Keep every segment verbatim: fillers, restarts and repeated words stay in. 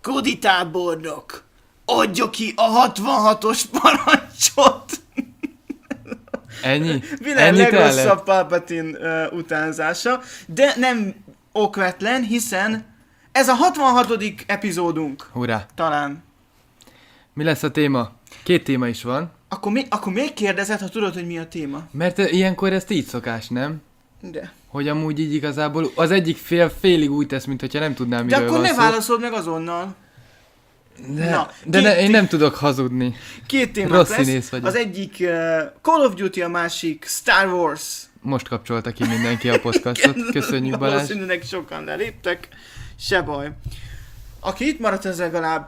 Cody tábornok, adja ki a hatvanhatos parancsot! Ennyi? Világ legrosszabb Palpatine uh, utánzása, de nem okvetlen, hiszen ez a hatvanhatodik epizódunk. Hurrá! Talán. Mi lesz a téma? Két téma is van. Akkor, mi, akkor még kérdezed, ha tudod, hogy mi a téma? Mert ilyenkor ezt így szokás, nem? De. Hogy amúgy így igazából az egyik fél félig úgy tesz, mintha nem tudnám, miről De akkor van ne szó. válaszold meg azonnal. De, Na, de két, ne, én nem tudok hazudni. Két témák Rossz lesz. színész vagyok. Az egyik uh, Call of Duty, a másik Star Wars. Most kapcsolta ki mindenki a podcastot. Köszönjük, Balázs. Valószínűleg sokan leléptek. Se baj. Aki itt maradt, ez legalább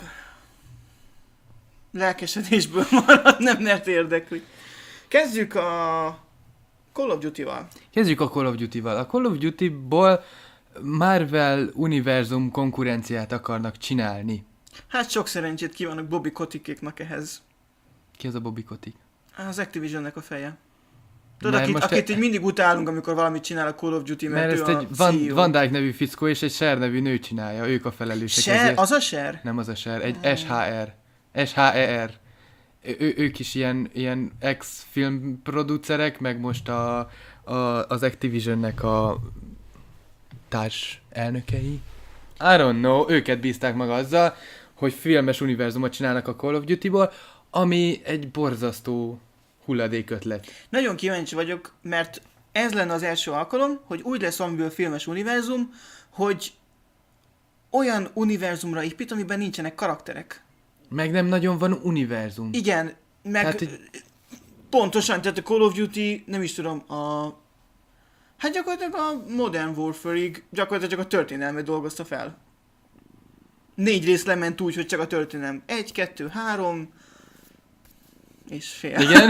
lelkesedésből marad, nem mert érdekli. Kezdjük a Call of Duty-val. Kezdjük a Call of Duty-val. A Call of Duty-ból Marvel univerzum konkurenciát akarnak csinálni. Hát sok szerencsét kívánok Bobby Kotickéknak ehhez. Ki az a Bobby Kotick? Az Activisionnek a feje. Tudod, Mert akit, most akit e- így mindig utálunk, amikor valamit csinál a Call of Duty, mert, Mert ő ezt a egy Van, cé e o. Van Dyke nevű fickó és egy Cher nevű nő csinálja. Ők a felelősek Cher? ezért. Az a Cher? Nem az a Cher, egy es há er. es há e er. Ő, ők is ilyen, ilyen ex-film producerek, meg most a, a, az Activisionnek a társ elnökei. I don't know, őket bízták meg azzal, hogy filmes univerzumot csinálnak a Call of Duty-ból, ami egy borzasztó hulladék ötlet. Nagyon kíváncsi vagyok, mert ez lenne az első alkalom, hogy úgy lesz valamiből filmes univerzum, hogy olyan univerzumra épít, amiben nincsenek karakterek. Meg nem nagyon van univerzum. Igen, meg Tehát, tehát, hogy- pontosan, tehát a Call of Duty, nem is tudom, a... Hát gyakorlatilag a Modern Warfare-ig gyakorlatilag csak a történelmet dolgozta fel. Négy rész lement úgy, hogy csak a történelem. Egy, kettő, három... és fél. Igen?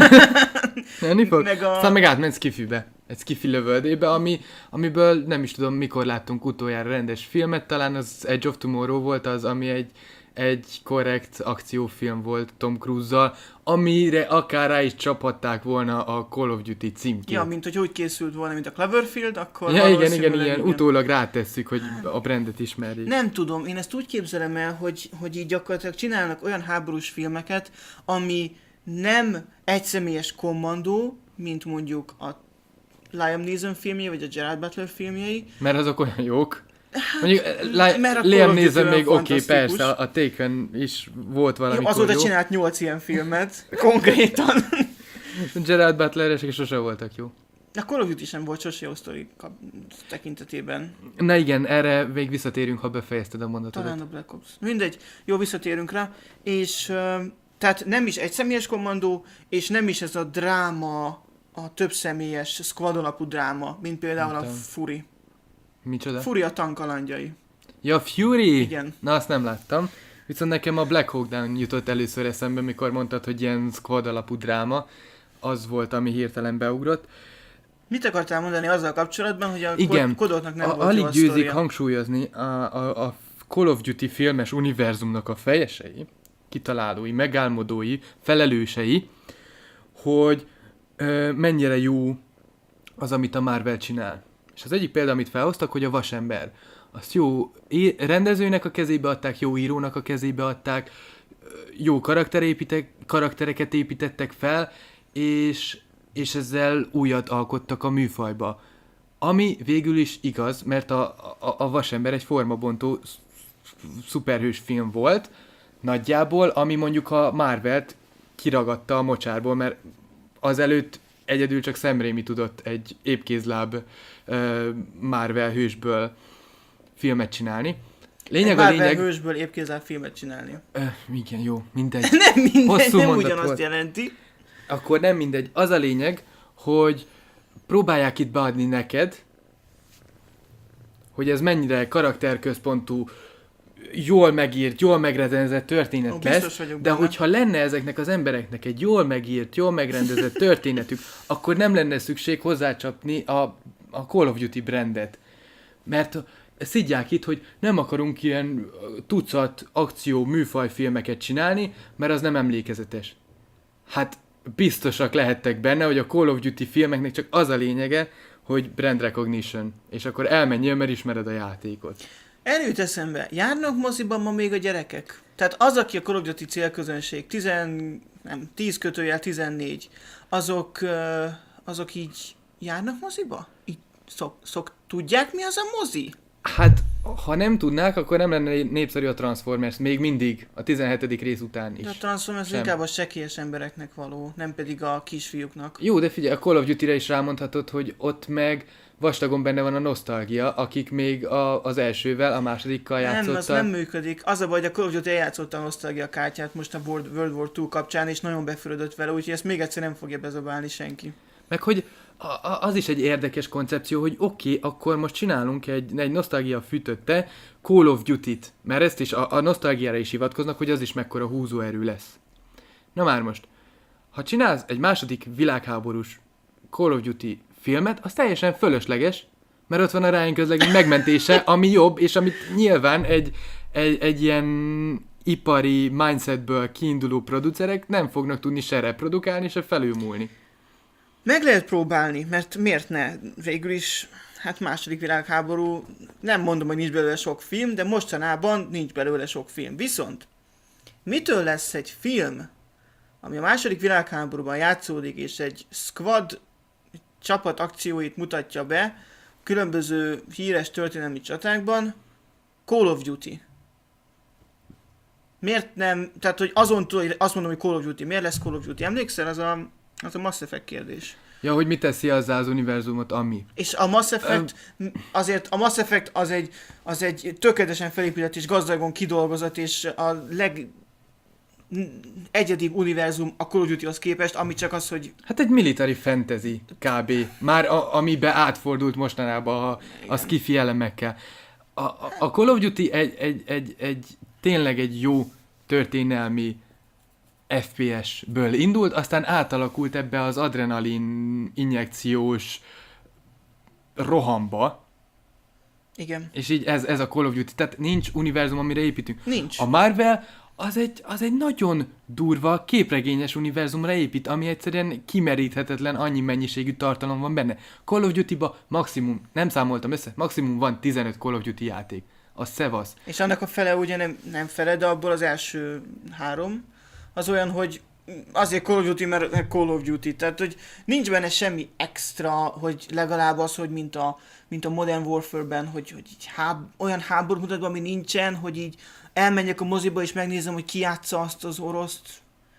Menni fog? Meg a- Aztán meg átment Skiffy-be. Egy Skiffy lövöldébe, ami, amiből nem is tudom mikor láttunk utoljára rendes filmet, talán az Edge of Tomorrow volt az, ami egy, egy korrekt akciófilm volt Tom Cruise-zal, amire akár rá is csaphatták volna a Call of Duty címkét. Ja, mint hogy úgy készült volna, mint a Cloverfield, akkor ja igen, igen, valószínűleg ilyen utólag rátesszük, hogy a brandet ismerjék. Nem tudom, én ezt úgy képzelem el, hogy, hogy így gyakorlatilag csinálnak olyan háborús filmeket, ami nem egyszemélyes kommandó, mint mondjuk a Liam Neeson filmjei, vagy a Gerard Butler filmjei. Mert azok olyan jók. Mondjuk mert Li- a Call Liam of Duty Neeson olyan még oké, okay, fantasztikus. persze, a Taken is volt valami Jó, azóta jó. csinált nyolc ilyen filmet, konkrétan. Gerard Butler-esek sose voltak jó. A Call of Duty sem volt sose jó sztori kap- tekintetében. Na igen, erre még visszatérünk, ha befejezted a mondatodat. Talán a Black Ops. Mindegy, jó, visszatérünk rá. És uh, tehát nem is egy személyes kommandó, és nem is ez a dráma, a több személyes squad alapú dráma, mint például a Értem. Fury. Micsoda? Fury a tankalandjai. Ja, Fury! Igen. Na, azt nem láttam. Viszont nekem a Black Hawk Down jutott először eszembe, mikor mondtad, hogy ilyen squad alapú dráma. Az volt, ami hirtelen beugrott. Mit akartál mondani azzal kapcsolatban, hogy a Igen, kodoknak nem a, volt jó alig a győzik sztoria? hangsúlyozni a, a, a Call of Duty filmes univerzumnak a fejesei, kitalálói, megálmodói, felelősei, hogy ö, mennyire jó az, amit a Marvel csinál. És az egyik példa, amit felhoztak, hogy a Vasember. Azt jó é- rendezőnek a kezébe adták, jó írónak a kezébe adták, ö, jó karakterépítek, karaktereket építettek fel, és, és ezzel újat alkottak a műfajba. Ami végül is igaz, mert a, a, a Vasember egy formabontó sz- szuperhős film volt, nagyjából, ami mondjuk a Marvelt kiragadta a mocsárból, mert azelőtt egyedül csak Sam Raimi tudott egy épkézláb uh, Marvel hősből filmet csinálni. Lényeg Egy a Marvel lényeg... hősből épkézláb filmet csinálni. Uh, igen, jó, mindegy. Nem mindegy, Hosszú nem mondat ugyanazt volt. jelenti. Akkor nem mindegy. Az a lényeg, hogy próbálják itt beadni neked, hogy ez mennyire karakterközpontú, jól megírt, jól megrendezett történet Ó, lesz, biztos vagyok de benne. hogyha lenne ezeknek az embereknek egy jól megírt, jól megrendezett történetük, akkor nem lenne szükség hozzácsapni a, a Call of Duty brandet. Mert szidják itt, hogy nem akarunk ilyen tucat akció műfajfilmeket csinálni, mert az nem emlékezetes. Hát biztosak lehettek benne, hogy a Call of Duty filmeknek csak az a lényege, hogy brand recognition, és akkor elmenjél, mert ismered a játékot. Erről jut eszembe, járnak moziban ma még a gyerekek? Tehát az, aki a Call of Duty célközönség, tíz, nem, tíz kötőjel tizennégy, azok, ö, azok így járnak moziba? Így szok, szok, tudják, mi az a mozi? Hát, ha nem tudnák, akkor nem lenne népszerű a Transformers, még mindig, a tizenhetedik rész után is. De a Transformers Sem. inkább a sekélyes embereknek való, nem pedig a kisfiúknak. Jó, de figyelj, a Call of Duty-re is rámondhatod, hogy ott meg vastagon benne van a nosztalgia, akik még a, az elsővel, a másodikkal játszottak. Nem, az nem működik. Az a baj, hogy a Call of Duty eljátszotta a nosztalgia kártyát most a World, World War kettő kapcsán, és nagyon befürödött vele, úgyhogy ezt még egyszer nem fogja bezabálni senki. Meg hogy a, a, az is egy érdekes koncepció, hogy oké, okay, akkor most csinálunk egy, egy nosztalgia fűtötte Call of Duty-t, mert ezt is a, a nosztalgiára is hivatkoznak, hogy az is mekkora húzóerő lesz. Na már most, ha csinálsz egy második világháborús Call of Duty filmet, az teljesen fölösleges, mert ott van a Ryan közlegény megmentése, ami jobb, és amit nyilván egy, egy, egy ilyen ipari mindsetből kiinduló producerek nem fognak tudni se reprodukálni, se felülmúlni. Meg lehet próbálni, mert miért ne? Végül is, hát második világháború, nem mondom, hogy nincs belőle sok film, de mostanában nincs belőle sok film. Viszont, mitől lesz egy film, ami a második világháborúban játszódik, és egy squad csapat akcióit mutatja be különböző híres történelmi csatákban, Call of Duty. Miért nem, tehát hogy azon túl, hogy azt mondom, hogy Call of Duty, miért lesz Call of Duty? Emlékszel, az a, az a Mass Effect kérdés. Ja, hogy mit teszi azzá az univerzumot, ami? És a Mass Effect, azért a Mass Effect az egy, az egy tökéletesen felépített és gazdagon kidolgozott, és a leg egyedibb univerzum a Call of Duty-hoz képest, ami csak az, hogy... Hát egy military fantasy kb. Már a, amibe átfordult mostanában a, a skifi elemekkel. A, a, a Call of Duty egy, egy, egy, egy tényleg egy jó történelmi ef pé es-ből indult, aztán átalakult ebbe az adrenalin injekciós rohamba. Igen. És így ez, ez a Call of Duty. Tehát nincs univerzum, amire építünk. Nincs. A Marvel az egy, az egy nagyon durva, képregényes univerzumra épít, ami egyszerűen kimeríthetetlen, annyi mennyiségű tartalom van benne. Call of Duty-ba maximum, nem számoltam össze, maximum van tizenöt Call of Duty játék. Az szevasz. És annak a fele ugye nem, nem fele, de abból az első három az olyan, hogy azért Call of Duty, mert Call of Duty, tehát hogy nincs benne semmi extra, hogy legalább az, hogy mint a, mint a Modern Warfare-ben, hogy, hogy így háb, olyan háború mutat, ami nincsen, hogy így elmenjek a moziba és megnézem, hogy ki játsza azt az oroszt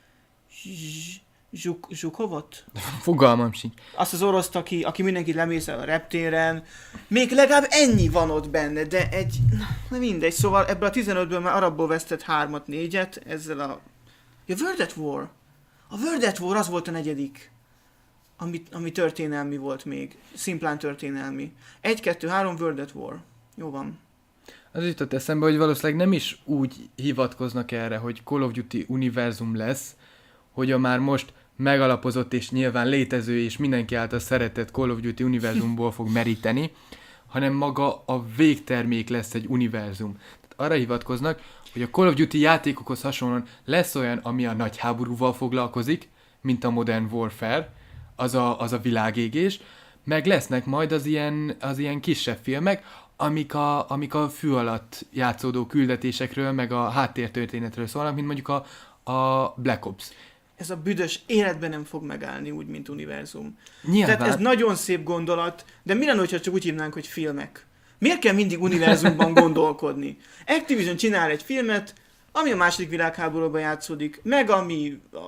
Zsuk, Zsukovot? Fogalmam sincs. Azt az oroszt, aki, aki mindenkit lemészel a reptéren. Még legalább ennyi van ott benne, de egy... Na mindegy, szóval ebből a tizenötből már arabból vesztett hármat, négyet, ezzel a... Ja, World at War. A World at War az volt a negyedik. Ami, ami történelmi volt még. Szimplán történelmi. Egy, kettő, három, World at War. Jó van. Az jutott eszembe, hogy valószínűleg nem is úgy hivatkoznak erre, hogy Call of Duty univerzum lesz, hogy a már most megalapozott és nyilván létező és mindenki által szeretett Call of Duty univerzumból fog meríteni, hanem maga a végtermék lesz egy univerzum. Tehát arra hivatkoznak, hogy a Call of Duty játékokhoz hasonlóan lesz olyan, ami a nagy háborúval foglalkozik, mint a Modern Warfare, az a, az a világégés, meg lesznek majd az ilyen, az ilyen kisebb filmek, amik a, amik a fű alatt játszódó küldetésekről, meg a háttértörténetről szólnak, mint mondjuk a, a Black Ops. Ez a büdös életben nem fog megállni úgy, mint univerzum. Nyilván. Tehát ez nagyon szép gondolat, de mi lenne, hogyha csak úgy hívnánk, hogy filmek? Miért kell mindig univerzumban gondolkodni? Activision csinál egy filmet, ami a második világháborúban játszódik, meg ami a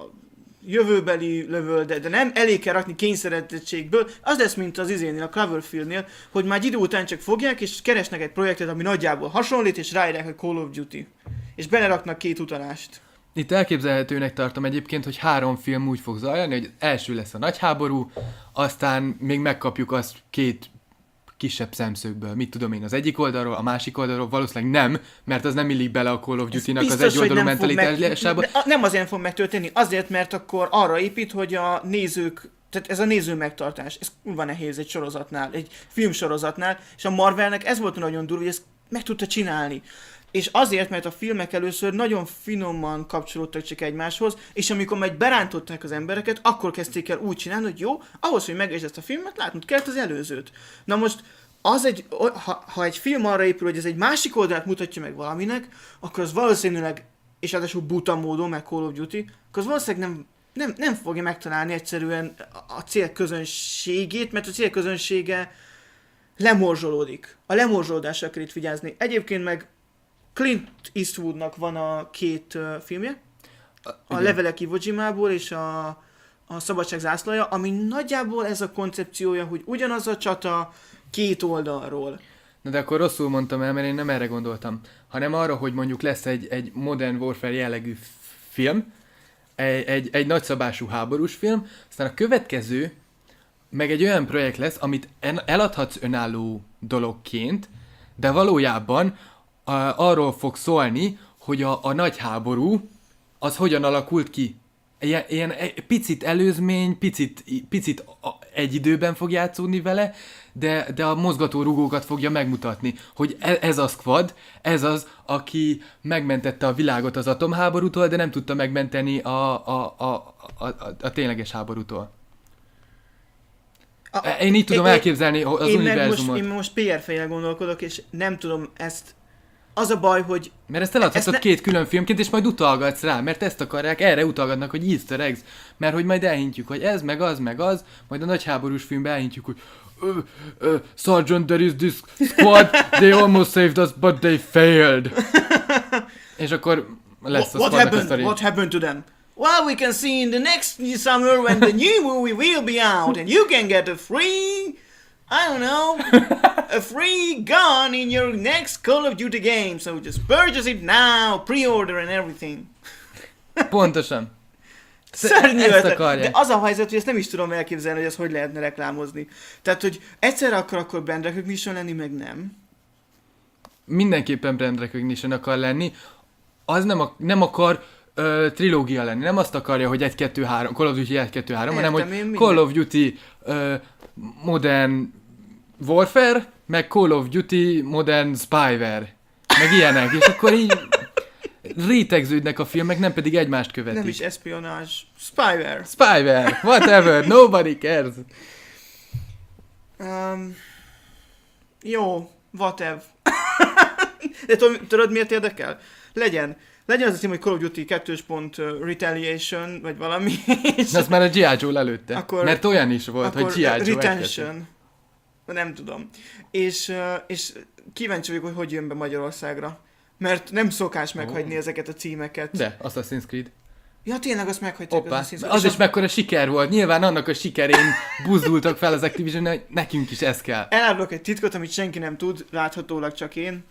jövőbeli lövöldre, de nem elég kell rakni kényszeretettségből, az lesz, mint az izénél, a Cloverfieldnél, hogy már egy idő után csak fogják, és keresnek egy projektet, ami nagyjából hasonlít, és ráírják a Call of Duty. És beleraknak két utalást. Itt elképzelhetőnek tartom egyébként, hogy három film úgy fog zajlani, hogy első lesz a nagy háború, aztán még megkapjuk azt két kisebb szemszögből, mit tudom én, az egyik oldalról, a másik oldalról, valószínűleg nem, mert az nem illik bele a Call of Duty-nak az egy oldalú mentalitásába. Meg, nem azért fog megtörténni, azért, mert akkor arra épít, hogy a nézők, tehát ez a néző megtartás, ez kurva nehéz egy sorozatnál, egy filmsorozatnál, és a Marvelnek ez volt nagyon durva, hogy ezt meg tudta csinálni. És azért, mert a filmek először nagyon finoman kapcsolódtak csak egymáshoz, és amikor majd berántották az embereket, akkor kezdték el úgy csinálni, hogy jó, ahhoz, hogy megértsd ezt a filmet, látnod kellett az előzőt. Na most az egy, ha, ha egy film arra épül, hogy ez egy másik oldalát mutatja meg valaminek, akkor az valószínűleg, és ráadásul buta módon, meg Call of Duty, akkor az valószínűleg nem, nem, nem fogja megtalálni egyszerűen a célközönségét, mert a célközönsége lemorzsolódik. A lemorzsolódásra kell itt vigyázni. Egyébként meg Clint Eastwoodnak van a két uh, filmje, a, a Levelek Iwo Jimából és a, a Szabadság zászlaja, ami nagyjából ez a koncepciója, hogy ugyanaz a csata két oldalról. Na de akkor rosszul mondtam el, mert én nem erre gondoltam, hanem arra, hogy mondjuk lesz egy, egy Modern Warfare jellegű film, egy, egy, egy nagyszabású háborús film, aztán a következő meg egy olyan projekt lesz, amit eladhatsz önálló dologként, de valójában a, arról fog szólni, hogy a, a nagy háború az hogyan alakult ki. Ilyen, ilyen picit előzmény, picit, picit egy időben fog játszódni vele, de, de a mozgatórugókat fogja megmutatni, hogy ez a squad, ez az, aki megmentette a világot az atomháborútól, de nem tudta megmenteni a, a, a, a, a, a tényleges háborútól. A, én így tudom én, elképzelni az én univerzumot. Most, én most pé er fejjel gondolkodok, és nem tudom ezt... Az a baj, hogy... Mert ezt eladhatod ezt ne... két külön filmként, és majd utalgatsz rá, mert ezt akarják, erre utalgatnak, hogy easter eggs. Mert hogy majd elhintjük, hogy ez, meg az, meg az, majd a nagy háborús filmben elhintjük, hogy uh, uh, Sergeant, there is this squad, they almost saved us, but they failed. És akkor lesz what, a what happened? sztori. What happened to them? Well, we can see in the next summer when the new movie will be out, and you can get a free... I don't know, a free gun in your next Call of Duty game, so just purchase it now, pre-order and everything. Pontosan. Szörnyű ötlet, de az a helyzet, hogy ezt nem is tudom elképzelni, hogy ezt hogy lehetne reklámozni. Tehát, hogy egyszerre akar akkor brand recognition lenni, meg nem. Mindenképpen brand recognition akar lenni. Az nem, a, nem akar ö, trilógia lenni, nem azt akarja, hogy egy kettő három, Call of Duty egy kettő három, hanem hogy Call of Duty ö, Modern Warfare, meg Call of Duty Modern Spyware, meg ilyenek, és akkor így rétegződnek a filmek, nem pedig egymást követik. Nem is espionage, Spyware. Spyware, whatever, nobody cares. Um, jó, whatever. De tudod, tudod miért érdekel? Legyen. Legyen az a cím, hogy Call of Duty kettős pont uh, Retaliation, vagy valami. És azt már a G I. Joe előtte. Akkor, mert olyan is volt, hogy G I. Joe Retention. Nem tudom. És, uh, és kíváncsi vagyok, hogy hogy jön be Magyarországra. Mert nem szokás meghagyni oh. ezeket a címeket. De, Assassin's Creed. Ja, tényleg azt meghagyták. Hoppá, az, az is mekkora siker volt. Nyilván annak a sikerén buzdultak fel az Activision, hogy nekünk is ez kell. Elárulok egy titkot, amit senki nem tud, láthatólag csak én.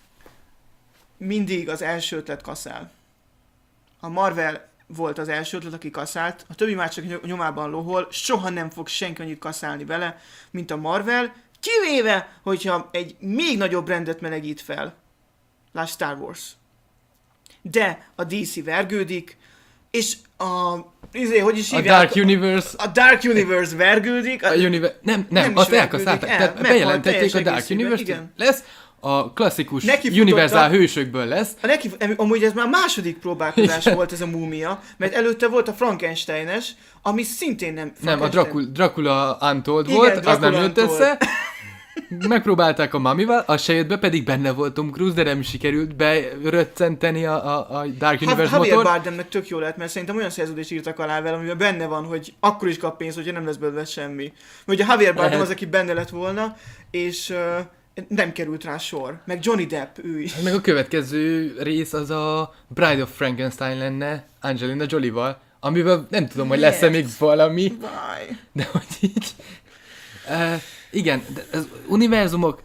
Mindig az első ötlet kaszál. A Marvel volt az első ötlet, aki kaszált, a többi már csak nyomában lohol, soha nem fog senki annyit kaszálni vele, mint a Marvel, kivéve, hogyha egy még nagyobb brandet melegít fel. Lásd Star Wars. De a dé cé vergődik, és a... Izé, hogy is hívják? A Dark Universe. A Dark Universe vergődik. A, a univer- nem, nem, nem azt elkaszálták. El, bejelentették a Dark Universe. Lesz a klasszikus Universal hősökből lesz. A neki, amúgy ez már második próbálkozás igen. volt ez a múmia, mert előtte volt a Frankensteines, ami szintén nem... Nem, a Dracula, Dracula Untold igen, volt, Dracula az nem jött össze. Megpróbálták a Mamival, az se jött be, pedig benne volt Tom Cruise, de nem sikerült beröccenteni a, a, a Dark Universe ha, motor. Javier Bardemnek tök jó lehet, mert szerintem olyan szerződést írtak alá vele, amiben benne van, hogy akkor is kap pénzt, hogyha nem lesz belőle semmi. Mert ugye Javier Bardem az, aki benne lett volna, és uh, nem került rá sor. Meg Johnny Depp, ő is. Meg a következő rész az a Bride of Frankenstein lenne Angelina Jolie-val, amivel nem tudom, hogy lesz-e még valami. Bye. De hogy így... Uh, igen, de az univerzumok,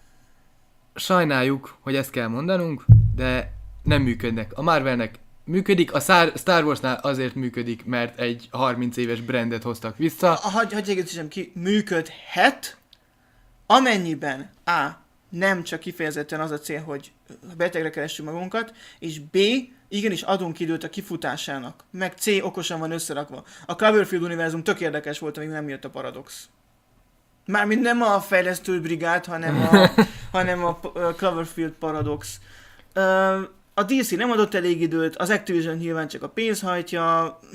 sajnáljuk, hogy ezt kell mondanunk, de nem működnek. A Marvelnek működik, a Star Warsnál azért működik, mert egy harminc éves brandet hoztak vissza. Hagyj hagy egészítsem ki, működhet, amennyiben A. nem csak kifejezetten az a cél, hogy betegre keressük magunkat, és B. igenis adunk időt a kifutásának, meg C. okosan van összerakva. A Cloverfield univerzum tök érdekes volt, amíg nem jött a Paradox. Mármint nem a fejlesztő brigád, hanem a, hanem a Cloverfield Paradox. A dé cé nem adott elég időt, az Activision nyilván csak a pénz hajtja,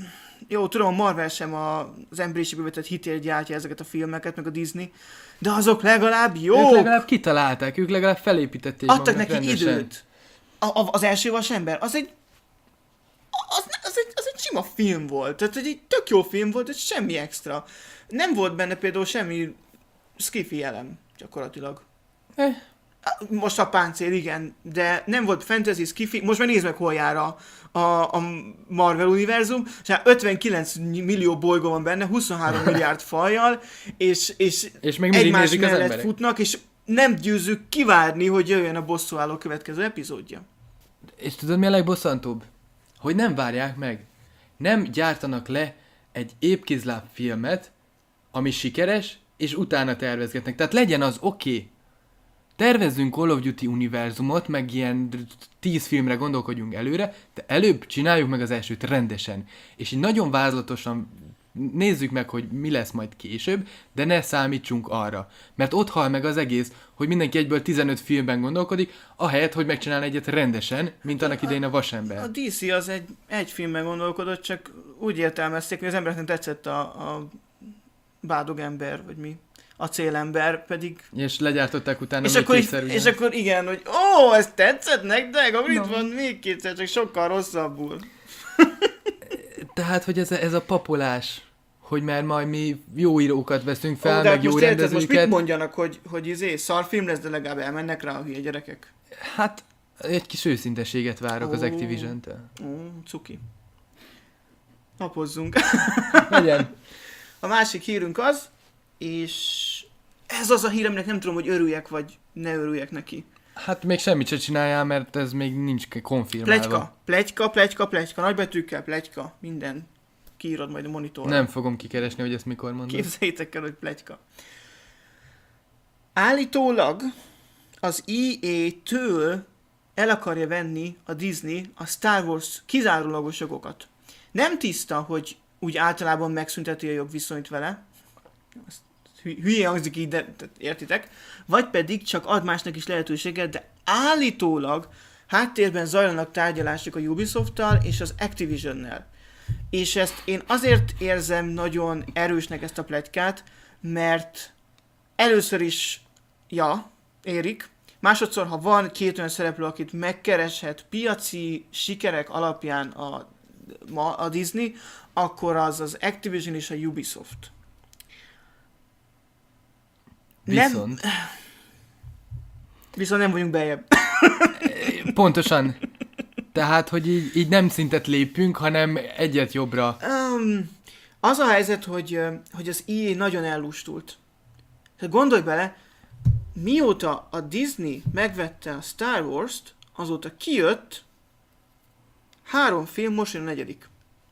jó, tudom, a Marvel sem a, az emberiségbe vetett hitért gyártja ezeket a filmeket, meg a Disney, de azok legalább jók. Ők legalább kitalálták, ők legalább felépítették adtak magnak neki rendesen. időt. A, a, az első vasember, az egy, az, az, egy, az egy sima film volt. Tehát egy tök jó film volt, és semmi extra. Nem volt benne például semmi skifi elem, gyakorlatilag. Eh. Most a páncél, igen, de nem volt fantasy, skifi, most már nézd meg, hol jár a, a, a Marvel univerzum, és hát ötvenkilenc millió bolygó van benne, huszonhárom milliárd fajjal, és, és, és még mindig egymás nézik az mellett emberek. futnak, és nem győzzük kivárni, hogy jöjjön a bosszúálló következő epizódja. És tudod, mi a legbosszantóbb? Hogy nem várják meg. Nem gyártanak le egy épkézláb filmet, ami sikeres, és utána tervezgetnek. Tehát legyen az oké. Okay. Tervezzünk Call of Duty univerzumot, meg ilyen tíz filmre gondolkodjunk előre, de előbb csináljuk meg az elsőt rendesen. És így nagyon vázlatosan nézzük meg, hogy mi lesz majd később, de ne számítsunk arra. Mert ott hal meg az egész, hogy mindenki egyből tizenöt filmben gondolkodik, ahelyett, hogy megcsinálna egyet rendesen, mint annak idején a Vasember. A dé cé az egy, egy filmben gondolkodott, csak úgy értelmezték, hogy az embereknek tetszett a, a bádog ember, vagy mi, a célember, pedig... És legyártották utána és még akkor, kétszer. és akkor igen, hogy ó, ez tetszett nektek? Akkor itt No. van még kétszer, csak sokkal rosszabbul. Tehát, hogy ez a, ez a papolás, hogy már majd mi jó írókat veszünk fel, Ó, de meg jó most érted, most rendezőket. mit mondjanak, hogy, hogy izé, szarfilm lesz, de legalább elmennek rá a hülye gyerekek? Hát, egy kis őszinteséget várok Ó. az Activision-től. Ó, cuki. Napozzunk. Legyen. A másik hírünk az, és ez az a hír, aminek nem tudom, hogy örüljek, vagy ne örüljek neki. Hát még semmit se csináljál, mert ez még nincs konfirmálva. Pletyka, pletyka, pletyka, pletyka, nagybetűkkel, pletyka, minden. Kiírod majd a monitorra. Nem fogom kikeresni, hogy ezt mikor mondod. Képzeljétek el, hogy pletyka. Állítólag az é á-től el akarja venni a Disney a Star Wars kizárólagos jogokat. Nem tiszta, hogy úgy általában megszünteti a jogviszonyt vele, azt hü- hülye hangzik így, de de értitek, vagy pedig csak ad másnak is lehetőséget, de állítólag háttérben zajlanak tárgyalások a Ubisoft-tal és az Activision-nel. És ezt én azért érzem nagyon erősnek ezt a pletykát, mert először is, ja, érik, másodszor, ha van két olyan szereplő, akit megkereshet piaci sikerek alapján a, ma a Disney, akkor az az Activision és a Ubisoft. Viszont. Nem, viszont nem vagyunk bejebb. Pontosan. Tehát, hogy így, így nem szintet lépünk, hanem egyet jobbra. Um, az a helyzet, hogy, ö, hogy az é á nagyon ellustult. Tehát gondolj bele, mióta a Disney megvette a Star Wars-t, azóta kijött három film, most jön a negyedik.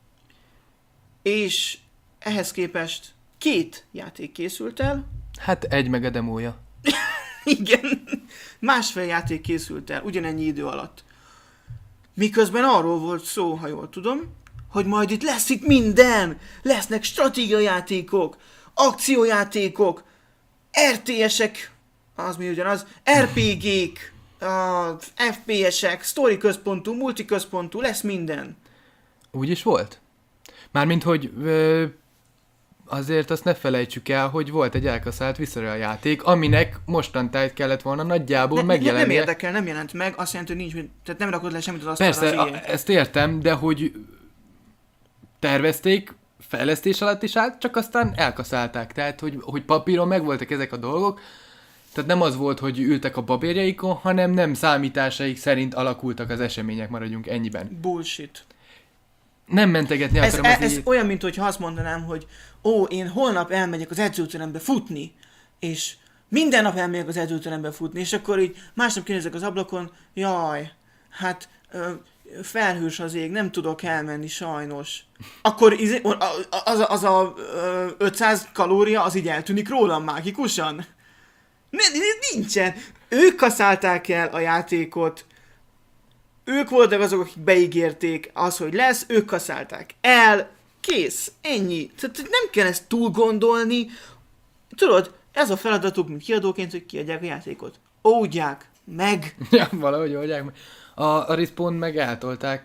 És ehhez képest két játék készült el. Hát egy meg a demója. Igen, másfél játék készült el ugyanennyi idő alatt. Miközben arról volt szó, ha jól tudom, hogy majd itt lesz itt minden. Lesznek stratégiajátékok, akciójátékok, er té esek, az mi ugyanaz, er pé gék, uh, ef pé esek, sztori központú, multi központú, lesz minden. Úgy is volt? Mármint, hogy ö, azért azt ne felejtsük el, hogy volt egy elkaszált visszareal játék, aminek mostantájt kellett volna nagyjából Ne, ne, nem megjelennie. érdekel, nem jelent meg, azt jelenti, hogy nincs, tehát nem rakod le semmit az asztalra Persze, az é á. a, ezt értem, de hogy tervezték, fejlesztés alatt is állt, csak aztán elkaszálták. Tehát, hogy, hogy papíron megvoltak ezek a dolgok, tehát nem az volt, hogy ültek a babérjaikon, hanem nem számításaik szerint alakultak az események, maradjunk ennyiben. Bullshit. Nem mentegetni Ez, akarom ez, az ez így... olyan, mint hogyha azt mondanám, hogy ó, én holnap elmegyek az edzőterembe futni, és minden nap elmegyek az edzőterembe futni, és akkor így másnap kinézek az ablakon, jaj, hát ö, felhős az ég, nem tudok elmenni sajnos. Akkor izé- az a, az a ö, ötszáz kalória, az így eltűnik rólam mágikusan? N- nincsen. Ők kaszálták el a játékot, ők voltak azok, akik beígérték az, hogy lesz, ők kaszálták el, kész, ennyi. Tehát nem kell ezt túl gondolni. Tudod, ez a feladatuk, mint kiadóként, hogy kiadják a játékot. Oldják meg. Ja, valahogy oldják meg. A, a Respawn meg eltolták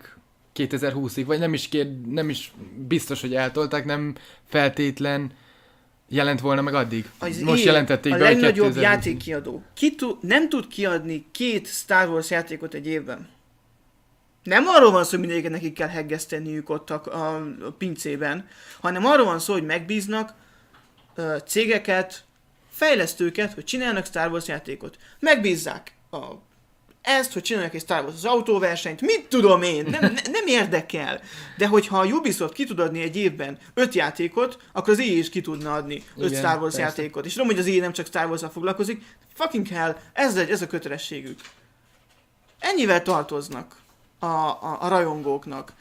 kétezer-húszig, vagy nem is, kér, nem is biztos, hogy eltolták, nem feltétlen jelent volna meg addig. Az Most év, jelentették a be, hogy legnagyobb kétezer-húszig. játékkiadó. Ki tud, nem tud kiadni két Star Wars játékot egy évben. Nem arról van szó, hogy mindegyiket nekik kell heggeszteniük ott a, a, a pincében, hanem arról van szó, hogy megbíznak ö, cégeket, fejlesztőket, hogy csinálnak Star Wars játékot. Megbízzák a, ezt, hogy csinálnak egy Star Wars az autóversenyt, mit tudom én, nem, ne, nem érdekel. De hogyha a Ubisoft ki tud adni egy évben öt játékot, akkor az í á is ki tudna adni öt Igen, Star Wars persze. játékot. És tudom, hogy az í á nem csak Star Wars-al foglalkozik, fucking hell, ez, egy, ez a kötelességük. Ennyivel tartoznak a, a, a rajongóknak.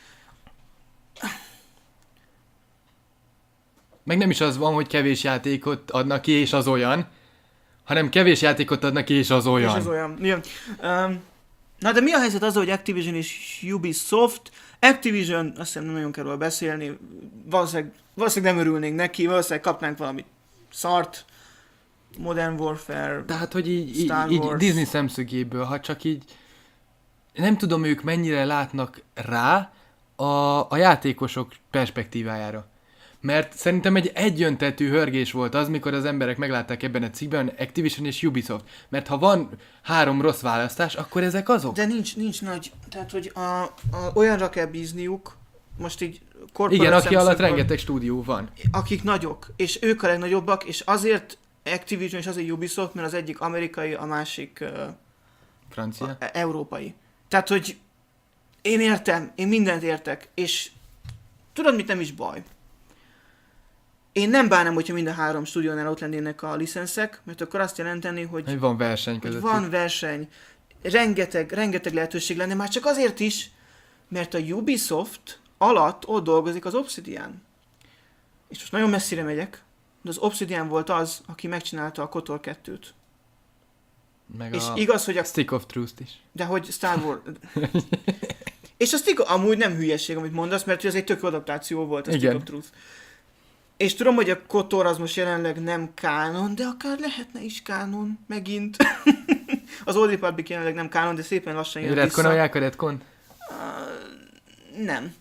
Meg nem is az van, hogy kevés játékot adnak ki, és az olyan, hanem kevés játékot adnak ki, és az olyan. És az olyan. Igen. Um, na de mi a helyzet azzal, hogy Activision és Ubisoft? Activision, azt hiszem nem nagyon kell róla beszélni, valószínűleg, valószínűleg nem örülnénk neki, valószínűleg kapnánk valami szart, Modern Warfare, Tehát, hogy így, így, Star így Wars. Disney szemszögéből, ha csak így nem tudom, ők mennyire látnak rá a, a játékosok perspektívájára. Mert szerintem egy egyöntetű hörgés volt az, mikor az emberek meglátták ebben a cikkben Activision és Ubisoft. Mert ha van három rossz választás, akkor ezek azok. De nincs, nincs nagy, tehát hogy a, a, olyanra kell bízniuk, most így korporát Igen, aki alatt szemszögből, rengeteg stúdió van. akik nagyok, és ők a legnagyobbak, és azért Activision és azért Ubisoft, mert az egyik amerikai, a másik uh, Francia. a- európai. Tehát, hogy én értem, én mindent értek, és tudod, mit nem is baj. Én nem bánom, hogyha mind a három stúdiónál ott lennének a licenszek, mert akkor azt jelenteni, hogy, Hogy van verseny hogy között. van verseny, rengeteg, rengeteg lehetőség lenne, már csak azért is, mert a Ubisoft alatt ott dolgozik az Obsidian. És most nagyon messzire megyek, de az Obsidian volt az, aki megcsinálta a KOTOR kettőt. Meg És a igaz, hogy a... Stick of Truth is. De hogy Star Wars... És a Stick... Amúgy nem hülyeség, amit mondasz, mert ez egy tök jó adaptáció volt, a Stick Igen. of Truth. És tudom, hogy a KOTOR az most jelenleg nem kánon, de akár lehetne is kánon, megint. Az Old Republic jelenleg nem kánon, de szépen lassan jön vissza. Retkonolják a Retcon? Uh, nem.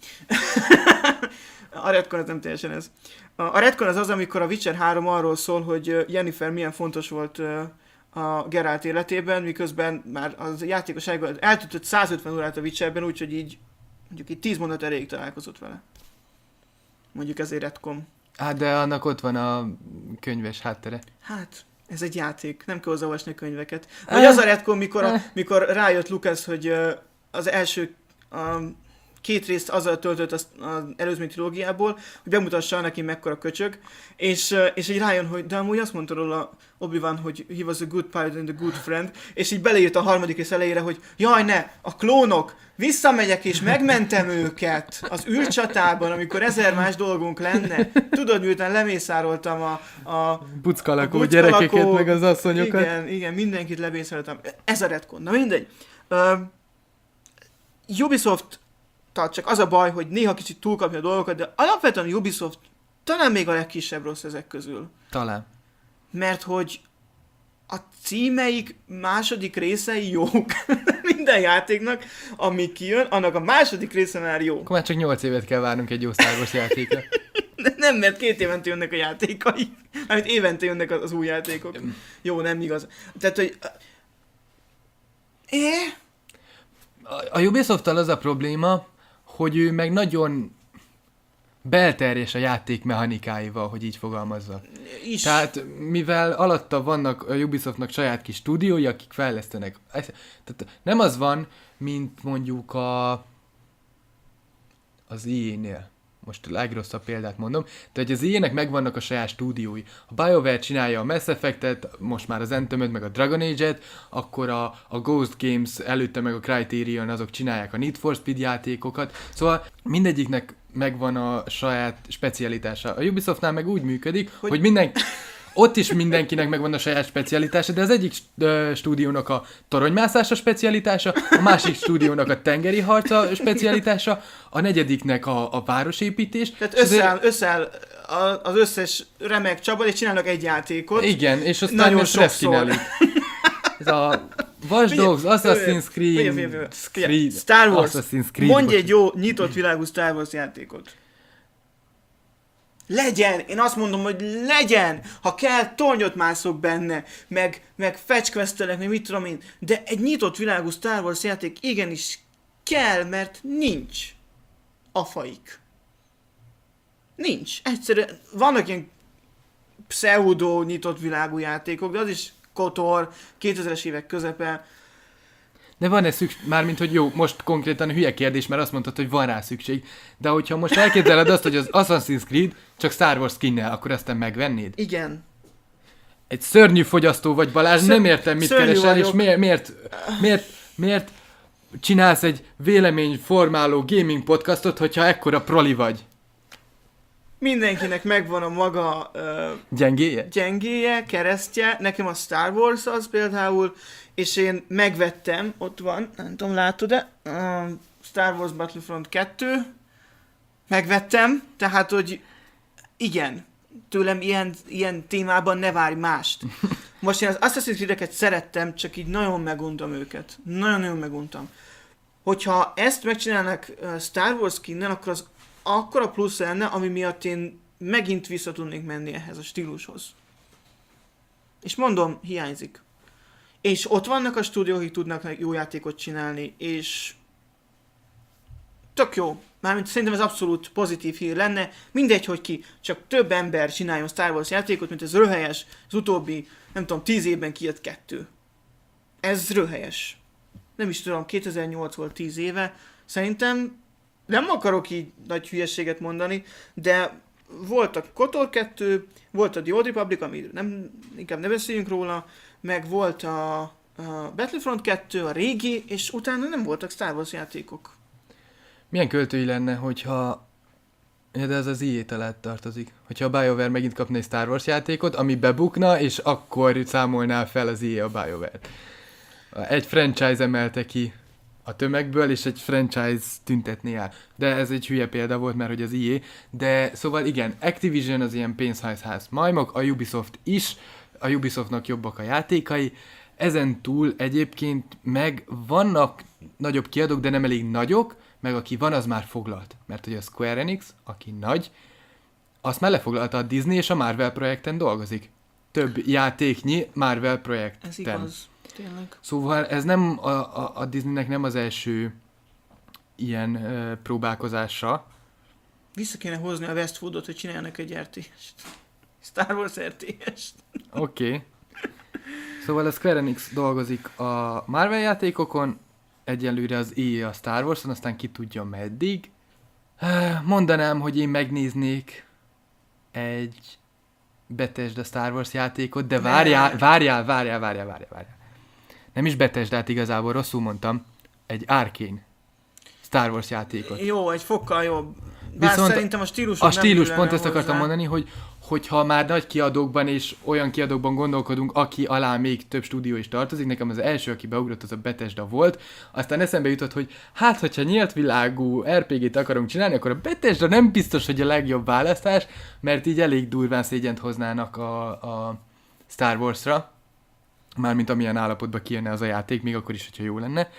A Retcon az nem teljesen ez. A a Retcon az az, amikor a Witcher három arról szól, hogy uh, Yennefer milyen fontos volt uh, a Geralt életében, miközben már az játékos eltöltött százötven órát a Witcherben, úgyhogy így mondjuk így tíz mondat erejéig találkozott vele. Mondjuk ezért Retcon. Hát de annak ott van a könyves háttere. Hát, ez egy játék, nem kell hozzáolvasni a könyveket. Vagy az a Retcon, mikor, a, mikor rájött Lucas, hogy uh, az első a két részt azzal töltött az, az előzmény trilógiából, hogy bemutassa neki mekkora köcsög, és, uh, és így rájön, hogy de amúgy azt mondta róla Obi-Wan, hogy he was a good pilot and a good friend, és így beleírt a harmadik rész elejére, hogy jaj ne, a klónok, visszamegyek és megmentem őket az űrcsatában, amikor ezer más dolgunk lenne. Tudod, miután lemészároltam a, a Buckalakó a gyerekeket, buckalakó- meg az asszonyokat. Igen, igen, mindenkit lebészoltam. Ez a retcon. Na mindegy. Uh, Ubisoft csak az a baj, hogy néha kicsit túlkapja a dolgokat, de alapvetően Ubisoft talán még a legkisebb rossz ezek közül. Talán. Mert hogy a címeik második részei jók. Minden játéknak, ami kijön, annak a második része már jó. Akkor már csak nyolc évet kell várnunk egy jó Star Wars játékra. De nem, mert két évente jönnek a játékai. Amit évente jönnek az, az új játékok. Jó, nem igaz. Tehát, hogy... É? A, a Ubisoft-tal az a probléma, hogy ő meg nagyon belterjes a játék mechanikáival, hogy így fogalmazzak. Is. Tehát, mivel alatta vannak a Ubisoftnak saját kis stúdiói, akik fejlesztenek. Ez- Tehát nem az van, mint mondjuk a az í á-nél. Most a legrosszabb példát mondom, de hogy az í á-nek megvannak a saját stúdiói. A BioWare csinálja a Mass Effect-et, most már az Anthem-öt, meg a Dragon Age-et, akkor a, a Ghost Games előtte meg a Criterion, azok csinálják a Need for Speed játékokat. Szóval mindegyiknek megvan a saját specialitása. A Ubisoftnál meg úgy működik, hogy, hogy minden... Ott is mindenkinek megvan a saját specialitása, de az egyik uh, stúdiónak a toronymászás a specialitása, a másik stúdiónak a tengeri harca specialitása, a negyediknek a, a városépítés. Tehát és azért- összeáll, összeáll a- az összes remek csapat, és csinálnak egy játékot. Igen, és aztán Nagyon ezt sokszor. reszkinelik. Ez a Watch Dogs, Figyelj, Assassin's figyelj, Creed, figyelj, figyelj. Creed, Star Wars. Assassin's Creed, Mondj bocs. egy jó, nyitott világú Star Wars játékot. Legyen! Én azt mondom, hogy legyen! Ha kell, tornyot mászok benne, meg, meg fetchquestelek, meg mit tudom én, de egy nyitott világú Star Wars játék igenis kell, mert nincs a faik. Nincs. Egyszerűen vannak ilyen pseudo nyitott világú játékok, de az is kotor, kétezres évek közepe. De van-e szükség, mármint, hogy jó, most konkrétan hülye kérdés, mert azt mondtad, hogy van rá szükség, de hogyha most elképzeled azt, hogy az Assassin's Creed csak Star Wars skinnel, akkor ezt te megvennéd? Igen. Egy szörnyű fogyasztó vagy, Balázs, Ször- nem értem, mit szörnyű keresel, és vagyok. miért, miért, miért, miért csinálsz egy véleményformáló gaming podcastot, hogyha ekkora proli vagy? Mindenkinek megvan a maga ö, Gyengéje? gyengéje, keresztje, nekem a Star Wars az például, és én megvettem, ott van, nem tudom, látod-e, uh, Star Wars Battlefront kettő, megvettem, tehát, hogy igen, tőlem ilyen, ilyen témában ne várj mást. Most én az Assassin's Creed-eket szerettem, csak így nagyon meguntam őket. Nagyon-nagyon meguntam. Hogyha ezt megcsinálnak uh, Star Wars skinnen, akkor az akkora plusz lenne, ami miatt én megint vissza tudnék menni ehhez a stílushoz. És mondom, hiányzik. És ott vannak a stúdiók, akik tudnak jó játékot csinálni, és tök jó. Mármint szerintem ez abszolút pozitív hír lenne. Mindegy, hogy ki, csak több ember csináljon Star Wars játékot, mint ez röhelyes, az utóbbi, nem tudom, tíz évben kijött kettő. Ez röhelyes. Nem is tudom, kétezer-nyolc volt tíz éve. Szerintem nem akarok így nagy hülyeséget mondani, de volt a KOTOR kettő, volt a The Old Republic, ami nem, inkább ne beszéljünk róla, meg volt a, a Battlefront kettő, a régi, és utána nem voltak Star Wars játékok. Milyen költői lenne, hogyha... Ja, de ez az i á-től át tartozik. Hogyha a BioWare megint kapna egy Star Wars játékot, ami bebukna, és akkor számolná fel az i á a BioWare-t. Egy franchise emelte ki a tömegből, és egy franchise tüntetné el. De ez egy hülye példa volt, mert hogy az i á. De szóval igen, Activision az ilyen pénzhajszház majmok, a Ubisoft is, a Ubisoftnak jobbak a játékai. Ezen túl egyébként meg vannak nagyobb kiadók, de nem elég nagyok, meg aki van, az már foglalt. Mert hogy a Square Enix, aki nagy, azt már lefoglalta a Disney, és a Marvel projekten dolgozik. Több játéknyi Marvel projekten. Ez igaz, tényleg. Szóval ez nem a, a, a Disneynek nem az első ilyen ö, próbálkozása. Vissza kéne hozni a Westwoodot, hogy csináljanak egy er té est. Star Wars er té est. Oké. Okay. Szóval a Square Enix dolgozik a Marvel játékokon, egyelőre az i á a Star Warson, aztán ki tudja meddig. Mondanám, hogy én megnéznék egy Bethesda Star Wars játékot, de várjál, várjál, várjál, várjál, várjál, várjál. Nem is Bethesdát igazából, rosszul mondtam. Egy Arkane Star Wars játékot. Jó, egy fokkal jobb. Bár Viszont szerintem a stílus a stílus, pont ezt akartam mondani, hogy hogyha már nagy kiadókban és olyan kiadókban gondolkodunk, aki alá még több stúdió is tartozik, nekem az első, aki beugrott, az a Bethesda volt, aztán eszembe jutott, hogy hát, hogyha nyílt világú er pé gét akarunk csinálni, akkor a Bethesda nem biztos, hogy a legjobb választás, mert így elég durván szégyent hoznának a, a Star Wars-ra, mármint amilyen állapotban kijönne az a játék, még akkor is, hogyha jó lenne.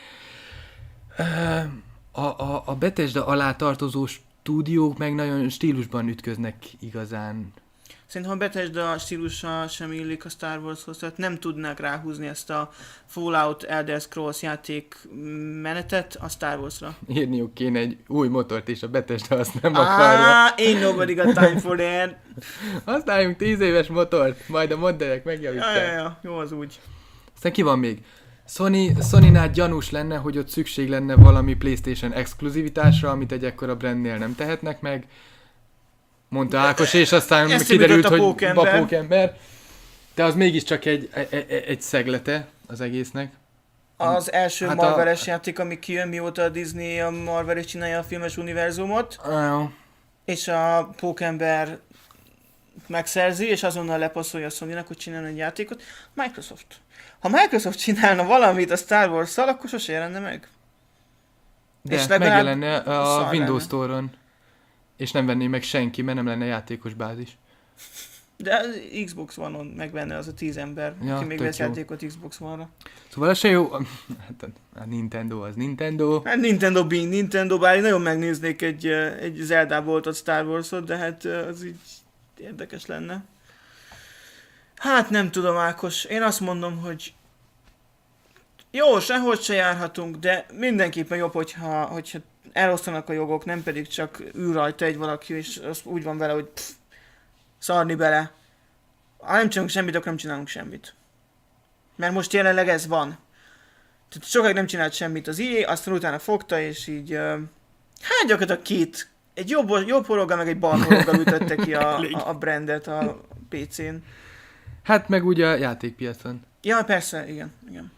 A, a, a Bethesda alá tartozó stúdiók meg nagyon stílusban ütköznek igazán. Szerintem a Bethesda stílusa sem illik a Star Warshoz, tehát nem tudnák ráhúzni ezt a Fallout Elder Scrolls játék menetet a Star Warsra. Írniuk kéne egy új motort, és a Bethesda azt nem akarja. Ah, ain't nobody got time for that. Használjunk tíz éves motort, majd a modderek megjavítják. Ja, ja, ja, jó az úgy. Aztán ki van még? Sony, Sonynál gyanús lenne, hogy ott szükség lenne valami PlayStation exkluzivitásra, amit egy ekkora brandnél nem tehetnek meg. Mondta Ákos, és aztán Eszébe kiderült, jutott a hogy pókember. a pókember. De az mégiscsak egy, egy, egy szeglete az egésznek. Az első Hát hát a- Marvel-es játék, ami kijön, mióta a Disney a Marvel is csinálja a filmes univerzumot, Ah, és a pókember megszerzi, és azonnal lepasszolja a Sony-nak, hogy csináljon egy játékot. Microsoft. Ha Microsoft csinálna valamit a Star Wars-szal, akkor sose jelenne meg. de És legalább megjelenne a szar Windows lenne. Store-on. És nem venné meg senki, mert nem lenne játékos bázis. De az Xbox One-on megvenne az a tíz ember, Ja, aki még tök vesz jó. játékot Xbox One-ra. Szóval ez se jó. Hát a Nintendo az Nintendo. Hát Nintendo being Nintendo, bár én nagyon megnéznék egy, eh, egy Zelda-ból ott Star Wars-ot, de hát eh, az így érdekes lenne. Hát nem tudom, Ákos. Én azt mondom, hogy jó, sehogy se járhatunk, de mindenképpen jobb, hogyha, hogyha elosztanak a jogok, nem pedig csak ül rajta egy valaki, és az úgy van vele, hogy pff, szarni bele. Ha nem csinálunk semmit, akkor nem csinálunk semmit. Mert most jelenleg ez van. Tehát sokáig nem csinált semmit az i á, aztán utána fogta, és így... Uh, hát gyakorlatilag két. Egy jobb, jobb horoggal, meg egy bal horoggal ütötte ki a, a, a brandet a pé cén. Hát meg ugye a játékpiacon. Ja, persze, igen, igen.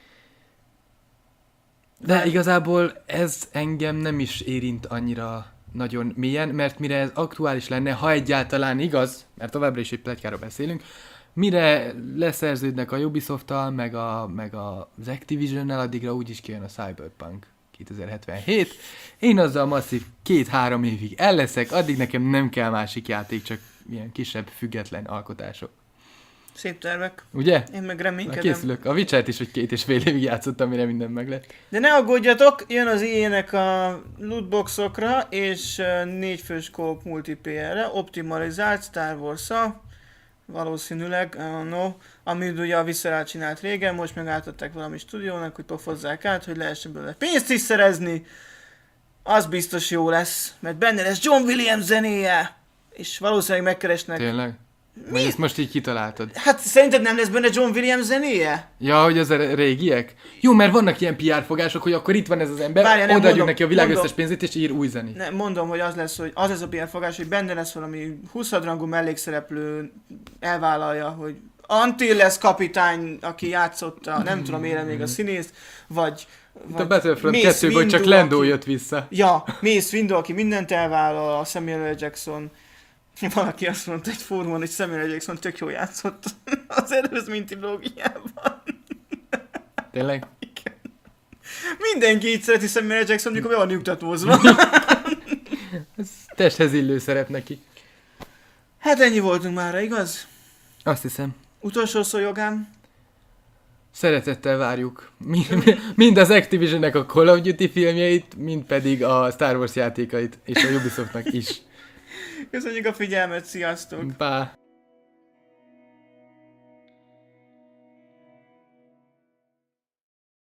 De De- igazából ez engem nem is érint annyira nagyon mélyen, mert mire ez aktuális lenne, ha egyáltalán igaz, mert továbbra is egy pletykáról beszélünk, mire leszerződnek a Ubisoft-tal, meg, a, meg a, az Activision-nel, addigra úgyis kijön a Cyberpunk kétezer-hetvenhét. Én azzal masszív két-három évig el leszek, addig nekem nem kell másik játék, csak ilyen kisebb, független alkotások. Szép tervek. Ugye? Én meg Na, reménykedem. készülök. A Witcher-t is, hogy két és fél évig játszottam, mire minden meg lett. De ne aggódjatok, jön az i á-nek a lootboxokra, és uh, négyfős co-op multiplayerre, optimalizált Star Wars-a, valószínűleg, uh, no, amit ugye a Visceral csinált régen, most meg átadták valami stúdiónak, hogy pofozzák át, hogy lehessen belőle pénzt is szerezni. Az biztos jó lesz, mert benne lesz John Williams zenéje, és valószínűleg megkeresnek. Tényleg? Mi? Vagy ezt most így kitaláltad? Hát szerinted nem lesz benne John Williams zenéje? Ja, hogy az a régiek? Jó, mert vannak ilyen pé er fogások, hogy akkor itt van ez az ember, Várjál, nem, odaadjuk mondom, neki a világ mondom. összes pénzét, és ír új zenét. Ne, mondom, hogy az lesz, hogy az lesz a pé er fogás, hogy benne lesz valami huszadrangú mellékszereplő, elvállalja, hogy Antil lesz kapitány, aki játszotta, nem tudom, éle még a színész, vagy... Itt vagy a Battlefront Mace kettőből csak Windu, Lando aki- jött vissza. Ja, Mace Windu, aki mindent elvállal, a Samuel L. Jackson. Valaki azt mondta egy fórumon, hogy Samuel L. Jackson tök jól játszott az előzmény trilógiában. Tényleg? Mindenki így szereti Samuel L. Jackson, mikor be van nyugtatózva. Ez testhez illő szerep neki. Hát ennyi voltunk mára, igaz? Azt hiszem. Utolsó szó jogám. Szeretettel várjuk mi- mi- mind az Activisionnek a Call of Duty filmjeit, mind pedig a Star Wars játékait, és a Ubisoftnak is. Köszönjük a figyelmet, sziasztok! Pá!